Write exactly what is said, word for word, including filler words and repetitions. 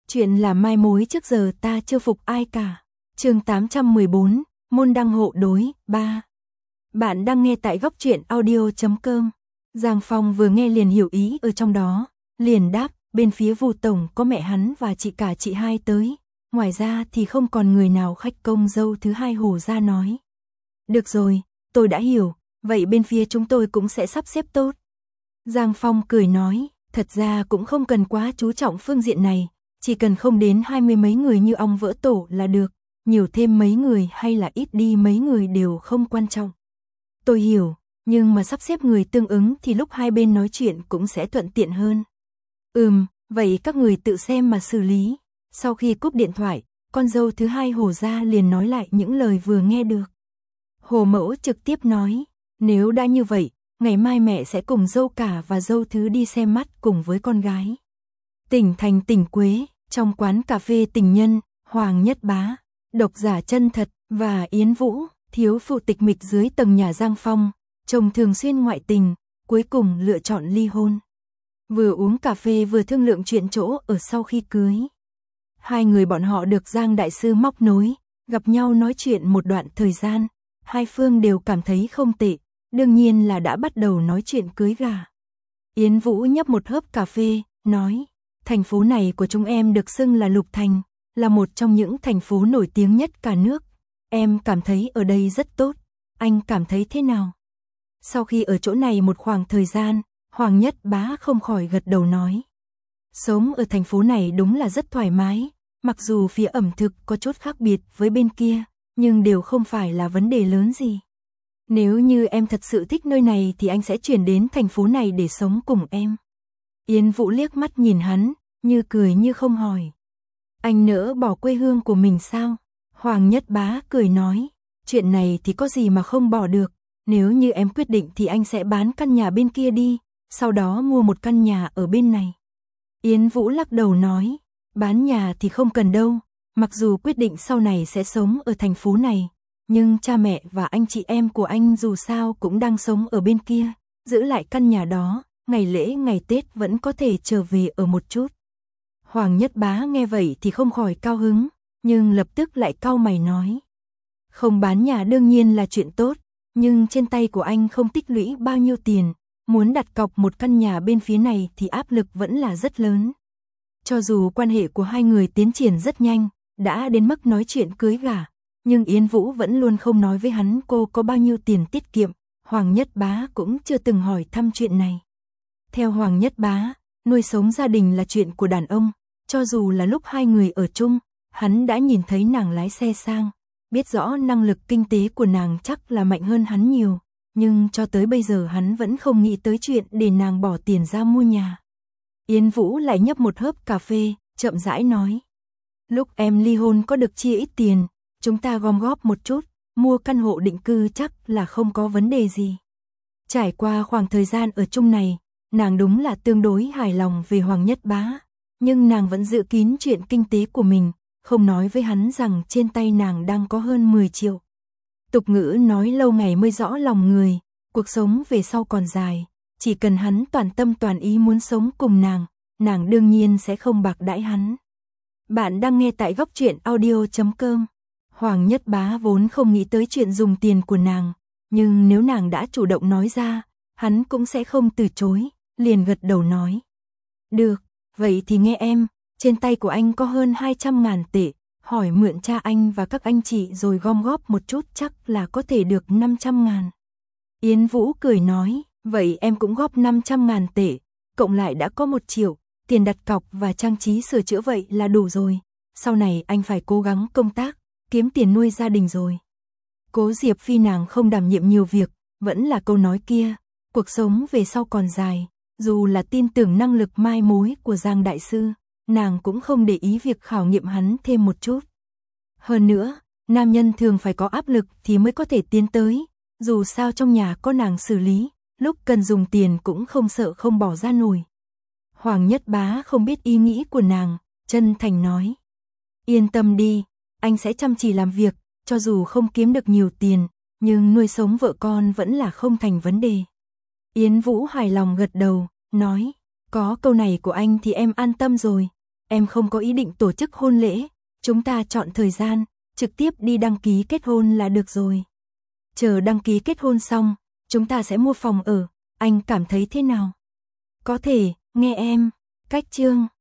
Chuyện là mai mối trước giờ ta chưa phục ai cả. Chương tám trăm mười bốn, môn đăng hộ đối, ba. Bạn đang nghe tại góc truyện audio chấm com. Giang Phong vừa nghe liền hiểu ý ở trong đó, liền đáp, bên phía Vu tổng có mẹ hắn và chị cả chị hai tới, ngoài ra thì không còn người nào khách công dâu thứ hai Hồ gia nói. Được rồi, tôi đã hiểu, vậy bên phía chúng tôi cũng sẽ sắp xếp tốt. Giang Phong cười nói, thật ra cũng không cần quá chú trọng phương diện này, chỉ cần không đến hai mươi mấy người như ong vỡ tổ là được, nhiều thêm mấy người hay là ít đi mấy người đều không quan trọng. Tôi hiểu, nhưng mà sắp xếp người tương ứng thì lúc hai bên nói chuyện cũng sẽ thuận tiện hơn. Ừm, vậy các người tự xem mà xử lý. Sau khi cúp điện thoại, con dâu thứ hai Hồ gia liền nói lại những lời vừa nghe được. Hồ mẫu trực tiếp nói, nếu đã như vậy, ngày mai mẹ sẽ cùng dâu cả và dâu thứ đi xem mắt cùng với con gái. Tỉnh thành tỉnh Quế, trong quán cà phê tình nhân, Hoàng Nhất Bá, độc giả chân thật và Yến Vũ, thiếu phụ tịch mịch dưới tầng nhà Giang Phong, chồng thường xuyên ngoại tình, cuối cùng lựa chọn ly hôn. Vừa uống cà phê vừa thương lượng chuyện chỗ ở sau khi cưới. Hai người bọn họ được Giang đại sư móc nối, gặp nhau nói chuyện một đoạn thời gian, hai phương đều cảm thấy không tệ, đương nhiên là đã bắt đầu nói chuyện cưới gà. Yến Vũ nhấp một hớp cà phê, nói, thành phố này của chúng em được xưng là Lục Thành, là một trong những thành phố nổi tiếng nhất cả nước. Em cảm thấy ở đây rất tốt, anh cảm thấy thế nào? Sau khi ở chỗ này một khoảng thời gian, Hoàng Nhất Bá không khỏi gật đầu nói. Sống ở thành phố này đúng là rất thoải mái, mặc dù phía ẩm thực có chút khác biệt với bên kia, nhưng đều không phải là vấn đề lớn gì. Nếu như em thật sự thích nơi này thì anh sẽ chuyển đến thành phố này để sống cùng em. Yến Vũ liếc mắt nhìn hắn, như cười như không hỏi. Anh nỡ bỏ quê hương của mình sao? Hoàng Nhất Bá cười nói, chuyện này thì có gì mà không bỏ được, nếu như em quyết định thì anh sẽ bán căn nhà bên kia đi, sau đó mua một căn nhà ở bên này. Yến Vũ lắc đầu nói, bán nhà thì không cần đâu, mặc dù quyết định sau này sẽ sống ở thành phố này, nhưng cha mẹ và anh chị em của anh dù sao cũng đang sống ở bên kia, giữ lại căn nhà đó, ngày lễ ngày Tết vẫn có thể trở về ở một chút. Hoàng Nhất Bá nghe vậy thì không khỏi cao hứng, nhưng lập tức lại cau mày nói. Không bán nhà đương nhiên là chuyện tốt, nhưng trên tay của anh không tích lũy bao nhiêu tiền, muốn đặt cọc một căn nhà bên phía này thì áp lực vẫn là rất lớn. Cho dù quan hệ của hai người tiến triển rất nhanh, đã đến mức nói chuyện cưới gả, nhưng Yến Vũ vẫn luôn không nói với hắn cô có bao nhiêu tiền tiết kiệm, Hoàng Nhất Bá cũng chưa từng hỏi thăm chuyện này. Theo Hoàng Nhất Bá, nuôi sống gia đình là chuyện của đàn ông, cho dù là lúc hai người ở chung, hắn đã nhìn thấy nàng lái xe sang, biết rõ năng lực kinh tế của nàng chắc là mạnh hơn hắn nhiều, nhưng cho tới bây giờ hắn vẫn không nghĩ tới chuyện để nàng bỏ tiền ra mua nhà. Yến Vũ lại nhấp một hớp cà phê, chậm rãi nói. Lúc em ly hôn có được chia ít tiền, chúng ta gom góp một chút, mua căn hộ định cư chắc là không có vấn đề gì. Trải qua khoảng thời gian ở chung này, nàng đúng là tương đối hài lòng về Hoàng Nhất Bá, nhưng nàng vẫn giữ kín chuyện kinh tế của mình, không nói với hắn rằng trên tay nàng đang có hơn mười triệu. Tục ngữ nói lâu ngày mới rõ lòng người, cuộc sống về sau còn dài, chỉ cần hắn toàn tâm toàn ý muốn sống cùng nàng, nàng đương nhiên sẽ không bạc đãi hắn. Bạn đang nghe tại góc truyện audio chấm com. Hoàng Nhất Bá vốn không nghĩ tới chuyện dùng tiền của nàng, nhưng nếu nàng đã chủ động nói ra, hắn cũng sẽ không từ chối, liền gật đầu nói. Được, vậy thì nghe em, trên tay của anh có hơn hai trăm ngàn tệ, hỏi mượn cha anh và các anh chị rồi gom góp một chút chắc là có thể được năm trăm ngàn. Yến Vũ cười nói, vậy em cũng góp năm trăm ngàn tệ, cộng lại đã có một triệu, tiền đặt cọc và trang trí sửa chữa vậy là đủ rồi, sau này anh phải cố gắng công tác, kiếm tiền nuôi gia đình rồi. Cố Diệp Phi nàng không đảm nhiệm nhiều việc, vẫn là câu nói kia, cuộc sống về sau còn dài, dù là tin tưởng năng lực mai mối của Giang đại sư, nàng cũng không để ý việc khảo nghiệm hắn thêm một chút. Hơn nữa, nam nhân thường phải có áp lực thì mới có thể tiến tới, dù sao trong nhà có nàng xử lý, lúc cần dùng tiền cũng không sợ không bỏ ra nổi. Hoàng Nhất Bá không biết ý nghĩ của nàng, chân thành nói. Yên tâm đi, anh sẽ chăm chỉ làm việc, cho dù không kiếm được nhiều tiền, nhưng nuôi sống vợ con vẫn là không thành vấn đề. Yến Vũ hài lòng gật đầu, nói, có câu này của anh thì em an tâm rồi, em không có ý định tổ chức hôn lễ, chúng ta chọn thời gian, trực tiếp đi đăng ký kết hôn là được rồi. Chờ đăng ký kết hôn xong, chúng ta sẽ mua phòng ở, anh cảm thấy thế nào? Có thể, nghe em, cách Trương.